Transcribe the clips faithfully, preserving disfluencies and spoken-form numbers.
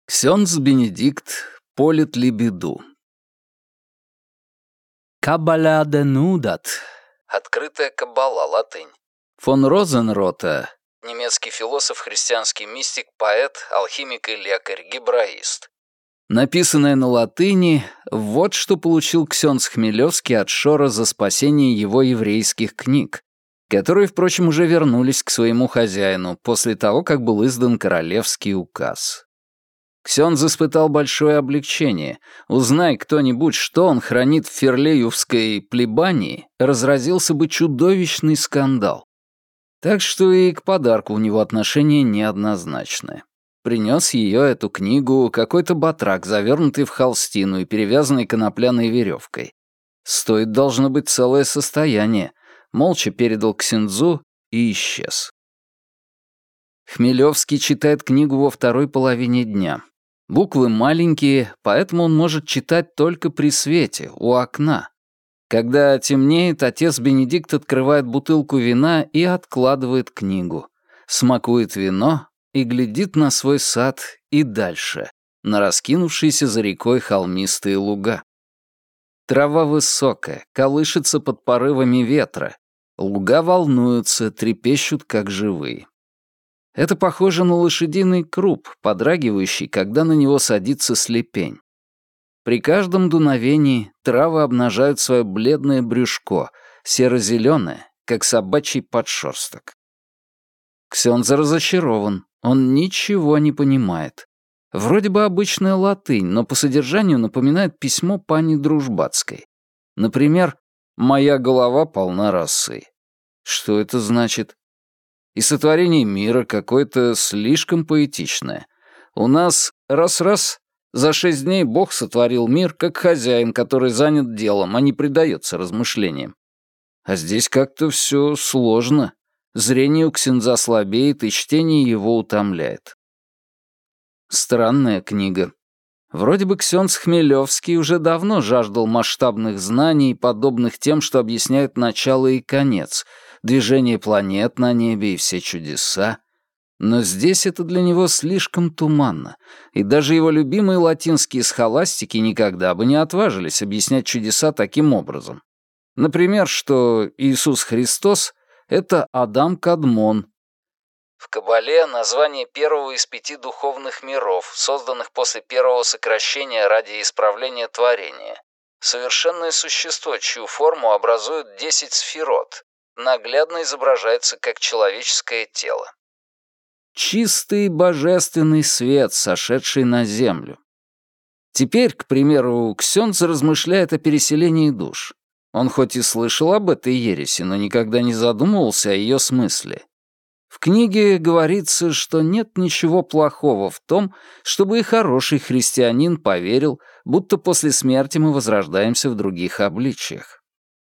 Ксёндз Бенедикт полит ли беду? Каббала де нудат. Открытая каббала, латынь. Фон Розенрота, немецкий философ, христианский мистик, поэт, алхимик и лекарь, гебраист. Написанное на латыни, вот что получил Ксёндз Хмелевский от Шора за спасение его еврейских книг, которые, впрочем, уже вернулись к своему хозяину после того, как был издан королевский указ. Ксёндз испытал большое облегчение. Узнай кто-нибудь, что он хранит в Ферлеевской плебании, разразился бы чудовищный скандал. Так что и к подарку у него отношение неоднозначное. Принес ее, эту книгу, какой-то батрак, завернутый в холстину и перевязанный конопляной веревкой. Стоит, должно быть, целое состояние. Молча передал ксяндзу и исчез. Хмелевский читает книгу во второй половине дня. Буквы маленькие, поэтому он может читать только при свете, у окна. Когда темнеет, отец Бенедикт открывает бутылку вина и откладывает книгу, смакует вино и глядит на свой сад и дальше, на раскинувшиеся за рекой холмистые луга. Трава высокая, колышется под порывами ветра, луга волнуются, трепещут, как живые. Это похоже на лошадиный круп, подрагивающий, когда на него садится слепень. При каждом дуновении травы обнажают свое бледное брюшко, серо-зеленое, как собачий подшерсток. Ксёндз разочарован, он ничего не понимает. Вроде бы обычная латынь, но по содержанию напоминает письмо пани Дружбацкой. Например, «Моя голова полна росы». Что это значит? И сотворение мира какое-то слишком поэтичное. У нас раз-раз, за шесть дней Бог сотворил мир как хозяин, который занят делом, а не предается размышлениям. А здесь как-то все сложно. Зрение у ксяндза слабеет, и чтение его утомляет. Странная книга. Вроде бы Ксёндз Хмелевский уже давно жаждал масштабных знаний, подобных тем, что объясняют начало и конец, движение планет на небе и все чудеса. Но здесь это для него слишком туманно, и даже его любимые латинские схоластики никогда бы не отважились объяснять чудеса таким образом. Например, что Иисус Христос — это Адам Кадмон. В Каббале название первого из пяти духовных миров, созданных после первого сокращения ради исправления творения. Совершенное существо, чью форму образуют десять сферот, наглядно изображается как человеческое тело. Чистый божественный свет, сошедший на землю. Теперь, к примеру, Ксёндз размышляет о переселении душ. Он хоть и слышал об этой ереси, но никогда не задумывался о ее смысле. В книге говорится, что нет ничего плохого в том, чтобы и хороший христианин поверил, будто после смерти мы возрождаемся в других обличиях.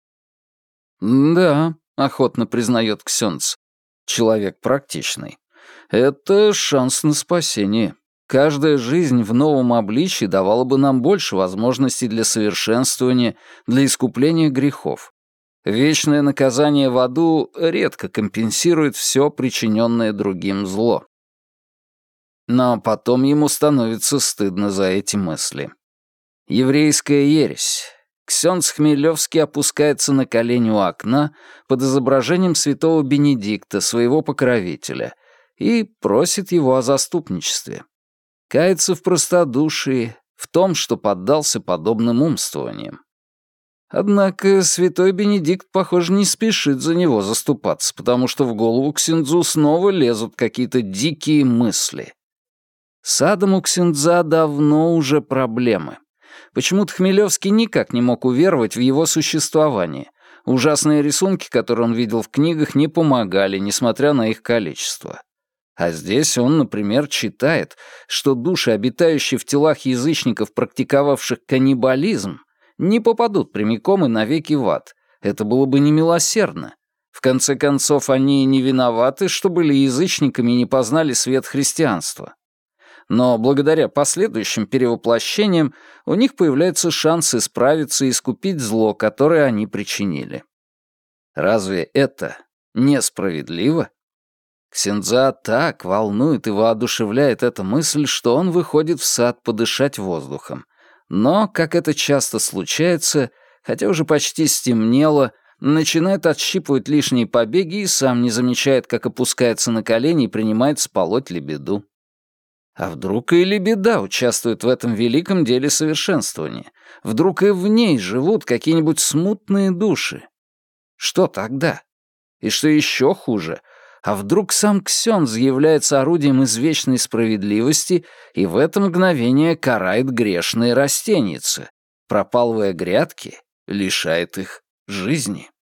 «Да», — охотно признает Ксёндз, — «человек практичный. Это шанс на спасение. Каждая жизнь в новом обличии давала бы нам больше возможностей для совершенствования, для искупления грехов. Вечное наказание в аду редко компенсирует все причиненное другим зло». Но потом ему становится стыдно за эти мысли. Еврейская ересь. Ксёндз Хмелевский опускается на колени у окна под изображением святого Бенедикта, своего покровителя, и просит его о заступничестве. Кается в простодушии, в том, что поддался подобным умствованиям. Однако святой Бенедикт, похоже, не спешит за него заступаться, потому что в голову ксяндзу снова лезут какие-то дикие мысли. С адом у ксяндза давно уже проблемы. Почему-то Хмелевский никак не мог уверовать в его существование. Ужасные рисунки, которые он видел в книгах, не помогали, несмотря на их количество. А здесь он, например, читает, что души, обитающие в телах язычников, практиковавших каннибализм, не попадут прямиком и навеки в ад. Это было бы немилосердно. В конце концов, они не виноваты, что были язычниками и не познали свет христианства. Но благодаря последующим перевоплощениям у них появляется шанс исправиться и искупить зло, которое они причинили. Разве это несправедливо? Ксяндза так волнует и воодушевляет эта мысль, что он выходит в сад подышать воздухом. Но, как это часто случается, хотя уже почти стемнело, начинает отщипывать лишние побеги и сам не замечает, как опускается на колени и принимается полоть лебеду. А вдруг и лебеда участвует в этом великом деле совершенствования? Вдруг и в ней живут какие-нибудь смутные души? Что тогда? И что еще хуже, а вдруг сам Ксёндз является орудием извечной справедливости и в это мгновение карает грешные растеницы, пропалывая грядки, лишает их жизни?